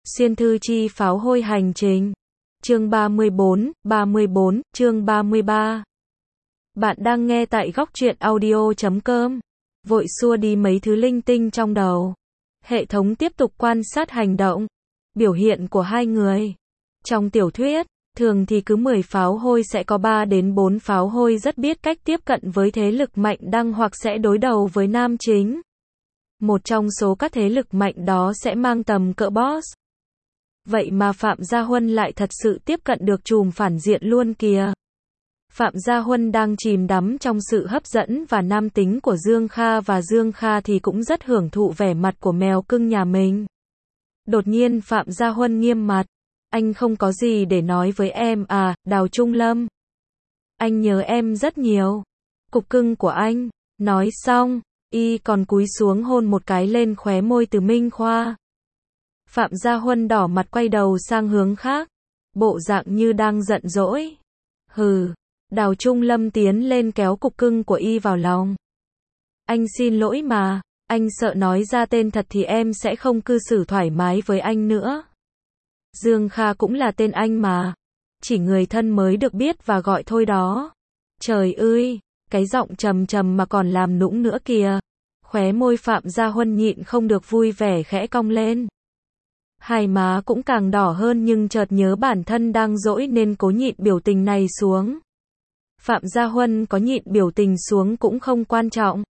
Xuyên thư chi pháo hôi hành trình. Chương 34, chương 33. Bạn đang nghe tại góc truyện audio.com. Vội xua đi mấy thứ linh tinh trong đầu. Hệ thống tiếp tục quan sát hành động, biểu hiện của hai người. Trong tiểu thuyết, thường thì cứ 10 pháo hôi sẽ có 3 đến 4 pháo hôi rất biết cách tiếp cận với thế lực mạnh đăng hoặc sẽ đối đầu với nam chính. Một trong số các thế lực mạnh đó sẽ mang tầm cỡ boss. Vậy mà Phạm Gia Huân lại thật sự tiếp cận được trùm phản diện luôn kìa. Phạm Gia Huân đang chìm đắm trong sự hấp dẫn và nam tính của Dương Kha và Dương Kha thì cũng rất hưởng thụ vẻ mặt của mèo cưng nhà mình. Đột nhiên Phạm Gia Huân nghiêm mặt. Anh không có gì để nói với em à, Đào Trung Lâm. Anh nhớ em rất nhiều. Cục cưng của anh. Nói xong, y còn cúi xuống hôn một cái lên khóe môi Từ Minh Khoa. Phạm Gia Huân đỏ mặt quay đầu sang hướng khác. Bộ dạng như đang giận dỗi. Hừ. Đào Trung Lâm tiến lên kéo cục cưng của y vào lòng. Anh xin lỗi mà, anh sợ nói ra tên thật thì em sẽ không cư xử thoải mái với anh nữa. Dương Kha cũng là tên anh mà. Chỉ người thân mới được biết và gọi thôi đó. Trời ơi, cái giọng trầm trầm mà còn làm nũng nữa kìa. Khóe môi Phạm Gia Huân nhịn không được vui vẻ khẽ cong lên. Hai má cũng càng đỏ hơn nhưng chợt nhớ bản thân đang dỗi nên cố nhịn biểu tình này xuống. Phạm Gia Huân có nhịn biểu tình xuống cũng không quan trọng.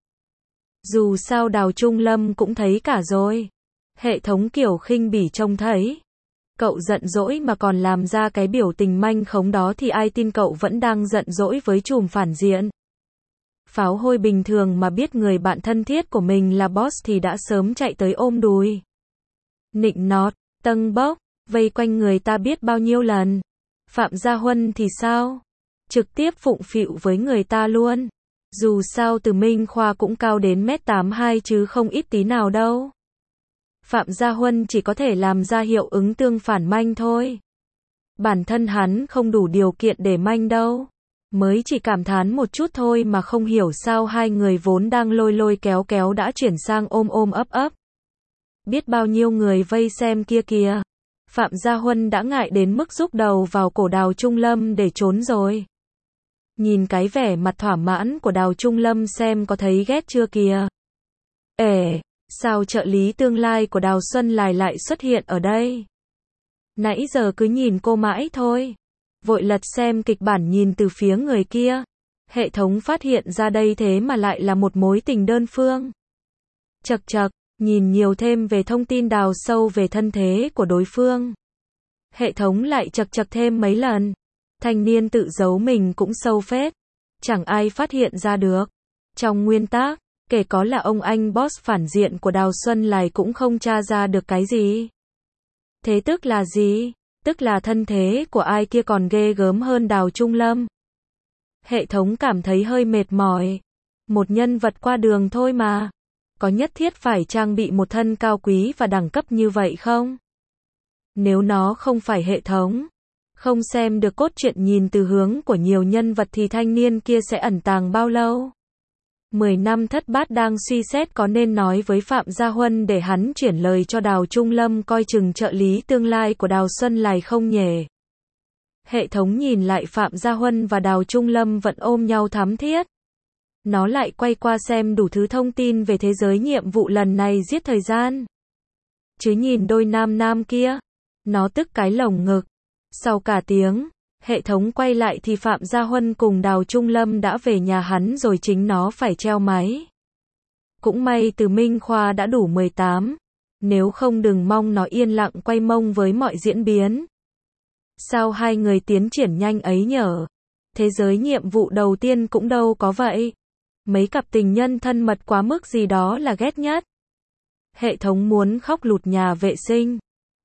Dù sao Đào Trung Lâm cũng thấy cả rồi. Hệ thống kiểu khinh bỉ trông thấy. Cậu giận dỗi mà còn làm ra cái biểu tình manh khống đó thì ai tin cậu vẫn đang giận dỗi với trùm phản diện. Pháo hôi bình thường mà biết người bạn thân thiết của mình là boss thì đã sớm chạy tới ôm đùi. Nịnh nót, tâng bốc, vây quanh người ta biết bao nhiêu lần. Phạm Gia Huân thì sao? Trực tiếp phụng phịu với người ta luôn. Dù sao Từ Minh Khoa cũng cao đến 1m82 chứ không ít tí nào đâu. Phạm Gia Huân chỉ có thể làm ra hiệu ứng tương phản manh thôi. Bản thân hắn không đủ điều kiện để manh đâu. Mới chỉ cảm thán một chút thôi mà không hiểu sao hai người vốn đang lôi lôi kéo kéo đã chuyển sang ôm ôm ấp ấp. Biết bao nhiêu người vây xem kia kìa. Phạm Gia Huân đã ngại đến mức rúc đầu vào cổ Đào Trung Lâm để trốn rồi. Nhìn cái vẻ mặt thỏa mãn của Đào Trung Lâm xem có thấy ghét chưa kìa. Sao trợ lý tương lai của Đào Xuân lại xuất hiện ở đây? Nãy giờ cứ nhìn cô mãi thôi. Vội lật xem kịch bản nhìn từ phía người kia. Hệ thống phát hiện ra đây thế mà lại là một mối tình đơn phương. Chậc chậc, nhìn nhiều thêm về thông tin đào sâu về thân thế của đối phương. Hệ thống lại chậc chậc thêm mấy lần. Thanh niên tự giấu mình cũng sâu phết. Chẳng ai phát hiện ra được. Trong nguyên tắc, kể có là ông anh boss phản diện của Đào Xuân Lài cũng không tra ra được cái gì. Thế tức là gì? Tức là thân thế của ai kia còn ghê gớm hơn Đào Trung Lâm. Hệ thống cảm thấy hơi mệt mỏi. Một nhân vật qua đường thôi mà. Có nhất thiết phải trang bị một thân cao quý và đẳng cấp như vậy không? Nếu nó không phải hệ thống, không xem được cốt truyện nhìn từ hướng của nhiều nhân vật thì thanh niên kia sẽ ẩn tàng bao lâu? 10 năm thất bát đang suy xét có nên nói với Phạm Gia Huân để hắn chuyển lời cho Đào Trung Lâm coi chừng trợ lý tương lai của Đào Xuân Lài không nhỉ? Hệ thống nhìn lại Phạm Gia Huân và Đào Trung Lâm vẫn ôm nhau thắm thiết. Nó lại quay qua xem đủ thứ thông tin về thế giới nhiệm vụ lần này giết thời gian. Chứ nhìn đôi nam kia, nó tức cái lồng ngực. Sau cả tiếng, hệ thống quay lại thì Phạm Gia Huân cùng Đào Trung Lâm đã về nhà hắn rồi chính nó phải treo máy. Cũng may Từ Minh Khoa đã đủ 18. Nếu không đừng mong nó yên lặng quay mông với mọi diễn biến. Sao hai người tiến triển nhanh ấy nhở? Thế giới nhiệm vụ đầu tiên cũng đâu có vậy. Mấy cặp tình nhân thân mật quá mức gì đó là ghét nhất. Hệ thống muốn khóc lụt nhà vệ sinh.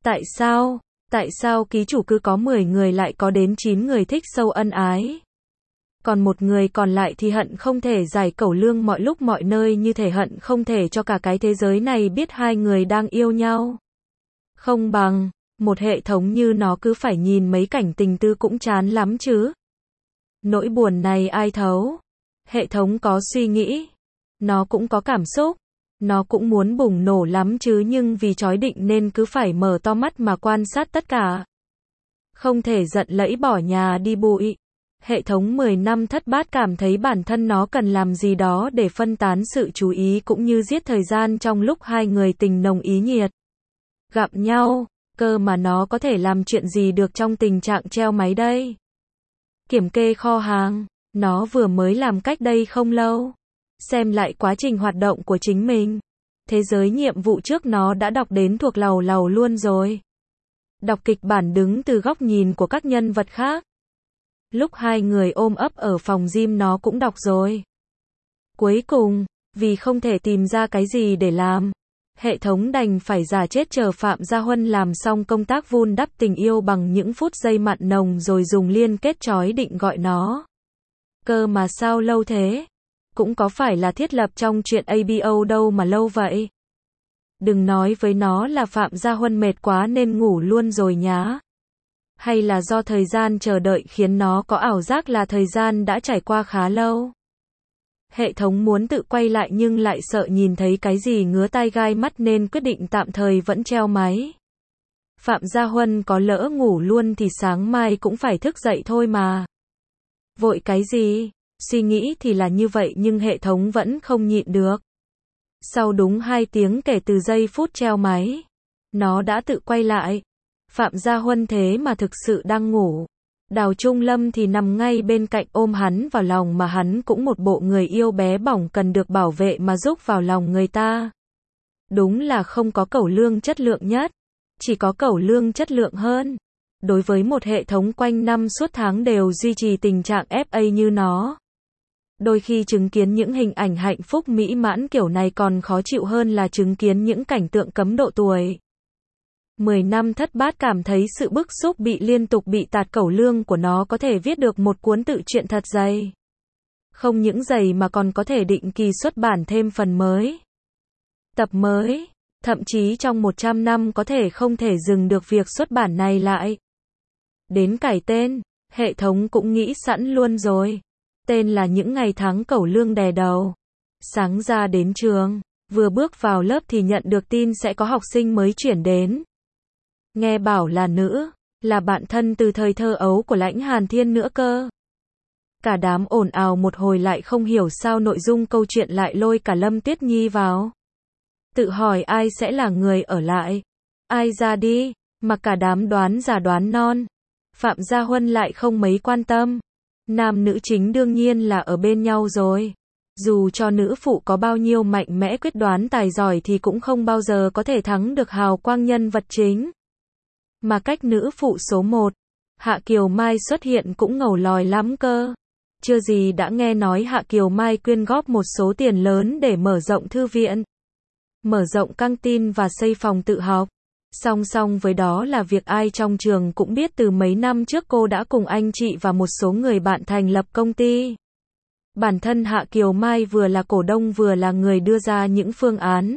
Tại sao ký chủ cứ có 10 người lại có đến 9 người thích sâu ân ái? Còn một người còn lại thì hận không thể giải cẩu lương mọi lúc mọi nơi như thể hận không thể cho cả cái thế giới này biết hai người đang yêu nhau. Không bằng, một hệ thống như nó cứ phải nhìn mấy cảnh tình tư cũng chán lắm chứ. Nỗi buồn này ai thấu? Hệ thống có suy nghĩ. Nó cũng có cảm xúc. Nó cũng muốn bùng nổ lắm chứ nhưng vì trói định nên cứ phải mở to mắt mà quan sát tất cả. Không thể giận lẫy bỏ nhà đi bụi. Hệ thống 10 năm thất bát cảm thấy bản thân nó cần làm gì đó để phân tán sự chú ý cũng như giết thời gian trong lúc hai người tình nồng ý nhiệt. Gặp nhau, cơ mà nó có thể làm chuyện gì được trong tình trạng treo máy đây? Kiểm kê kho hàng, nó vừa mới làm cách đây không lâu. Xem lại quá trình hoạt động của chính mình. Thế giới nhiệm vụ trước nó đã đọc đến thuộc lầu lầu luôn rồi. Đọc kịch bản đứng từ góc nhìn của các nhân vật khác. Lúc hai người ôm ấp ở phòng gym nó cũng đọc rồi. Cuối cùng, vì không thể tìm ra cái gì để làm, hệ thống đành phải giả chết chờ Phạm Gia Huân làm xong công tác vun đắp tình yêu bằng những phút giây mặn nồng rồi dùng liên kết trói định gọi nó. Cơ mà sao lâu thế? Cũng có phải là thiết lập trong chuyện ABO đâu mà lâu vậy? Đừng nói với nó là Phạm Gia Huân mệt quá nên ngủ luôn rồi nhá. Hay là do thời gian chờ đợi khiến nó có ảo giác là thời gian đã trải qua khá lâu. Hệ thống muốn tự quay lại nhưng lại sợ nhìn thấy cái gì ngứa tai gai mắt nên quyết định tạm thời vẫn treo máy. Phạm Gia Huân có lỡ ngủ luôn thì sáng mai cũng phải thức dậy thôi mà. Vội cái gì? Suy nghĩ thì là như vậy nhưng hệ thống vẫn không nhịn được. Sau đúng 2 tiếng kể từ giây phút treo máy, nó đã tự quay lại. Phạm Gia Huân thế mà thực sự đang ngủ. Đào Trung Lâm thì nằm ngay bên cạnh ôm hắn vào lòng mà hắn cũng một bộ người yêu bé bỏng cần được bảo vệ mà rúc vào lòng người ta. Đúng là không có cẩu lương chất lượng nhất, chỉ có cẩu lương chất lượng hơn. Đối với một hệ thống quanh năm suốt tháng đều duy trì tình trạng FA như nó. Đôi khi chứng kiến những hình ảnh hạnh phúc mỹ mãn kiểu này còn khó chịu hơn là chứng kiến những cảnh tượng cấm độ tuổi. 10 năm thất bát cảm thấy sự bức xúc bị liên tục bị tạt cẩu lương của nó có thể viết được một cuốn tự truyện thật dày. Không những dày mà còn có thể định kỳ xuất bản thêm phần mới. Tập mới, thậm chí trong 100 năm có thể không thể dừng được việc xuất bản này lại. Đến cải tên, hệ thống cũng nghĩ sẵn luôn rồi. Tên là những ngày tháng cẩu lương đè đầu. Sáng ra đến trường, vừa bước vào lớp thì nhận được tin sẽ có học sinh mới chuyển đến. Nghe bảo là nữ, là bạn thân từ thời thơ ấu của Lãnh Hàn Thiên nữa cơ. Cả đám ồn ào một hồi lại không hiểu sao nội dung câu chuyện lại lôi cả Lâm Tuyết Nhi vào. Tự hỏi ai sẽ là người ở lại, ai ra đi, mà cả đám đoán già đoán non. Phạm Gia Huân lại không mấy quan tâm. Nam nữ chính đương nhiên là ở bên nhau rồi. Dù cho nữ phụ có bao nhiêu mạnh mẽ quyết đoán tài giỏi thì cũng không bao giờ có thể thắng được hào quang nhân vật chính. Mà cách nữ phụ số 1, Hạ Kiều Mai xuất hiện cũng ngầu lòi lắm cơ. Chưa gì đã nghe nói Hạ Kiều Mai quyên góp một số tiền lớn để mở rộng thư viện, mở rộng căng tin và xây phòng tự học. Song song với đó là việc ai trong trường cũng biết từ mấy năm trước cô đã cùng anh chị và một số người bạn thành lập công ty. Bản thân Hạ Kiều Mai vừa là cổ đông vừa là người đưa ra những phương án,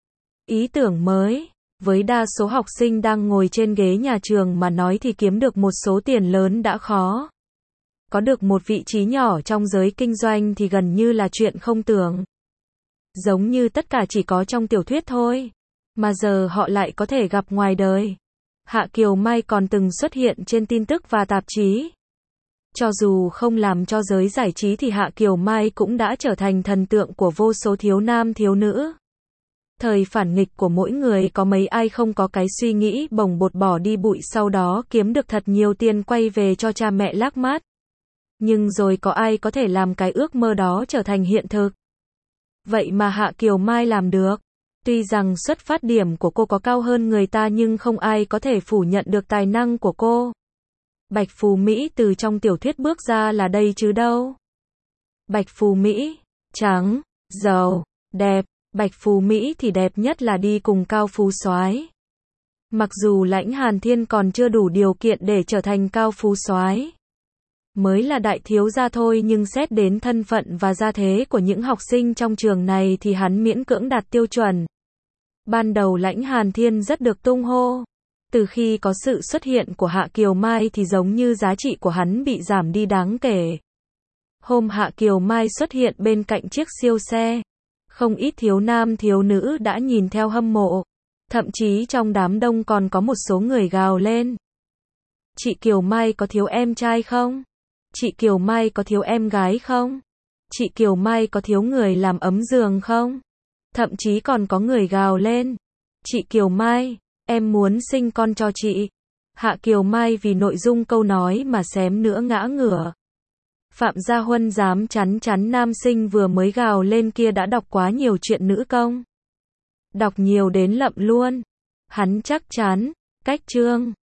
ý tưởng mới. Với đa số học sinh đang ngồi trên ghế nhà trường mà nói thì kiếm được một số tiền lớn đã khó. Có được một vị trí nhỏ trong giới kinh doanh thì gần như là chuyện không tưởng. Giống như tất cả chỉ có trong tiểu thuyết thôi. Mà giờ họ lại có thể gặp ngoài đời. Hạ Kiều Mai còn từng xuất hiện trên tin tức và tạp chí. Cho dù không làm cho giới giải trí thì Hạ Kiều Mai cũng đã trở thành thần tượng của vô số thiếu nam thiếu nữ. Thời phản nghịch của mỗi người có mấy ai không có cái suy nghĩ bồng bột bỏ đi bụi sau đó kiếm được thật nhiều tiền quay về cho cha mẹ lác mát. Nhưng rồi có ai có thể làm cái ước mơ đó trở thành hiện thực. Vậy mà Hạ Kiều Mai làm được. Tuy rằng xuất phát điểm của cô có cao hơn người ta nhưng không ai có thể phủ nhận được tài năng của cô. Bạch Phù Mỹ từ trong tiểu thuyết bước ra là đây chứ đâu. Bạch Phù Mỹ, trắng, giàu, đẹp. Bạch Phù Mỹ thì đẹp nhất là đi cùng Cao Phú soái. Mặc dù Lãnh Hàn Thiên còn chưa đủ điều kiện để trở thành Cao Phú soái, mới là đại thiếu gia thôi nhưng xét đến thân phận và gia thế của những học sinh trong trường này thì hắn miễn cưỡng đạt tiêu chuẩn. Ban đầu Lãnh Hàn Thiên rất được tung hô. Từ khi có sự xuất hiện của Hạ Kiều Mai thì giống như giá trị của hắn bị giảm đi đáng kể. Hôm Hạ Kiều Mai xuất hiện bên cạnh chiếc siêu xe, Không ít thiếu nam thiếu nữ đã nhìn theo hâm mộ. Thậm chí trong đám đông còn có một số người gào lên. Chị Kiều Mai có thiếu em trai không? Chị Kiều Mai có thiếu em gái không? Chị Kiều Mai có thiếu người làm ấm giường không? Thậm chí còn có người gào lên. Chị Kiều Mai, em muốn sinh con cho chị. Hạ Kiều Mai vì nội dung câu nói mà xém nữa ngã ngửa. Phạm Gia Huân dám chắn nam sinh vừa mới gào lên kia đã đọc quá nhiều chuyện nữ công. Đọc nhiều đến lậm luôn. Hắn chắc chắn, cách chương.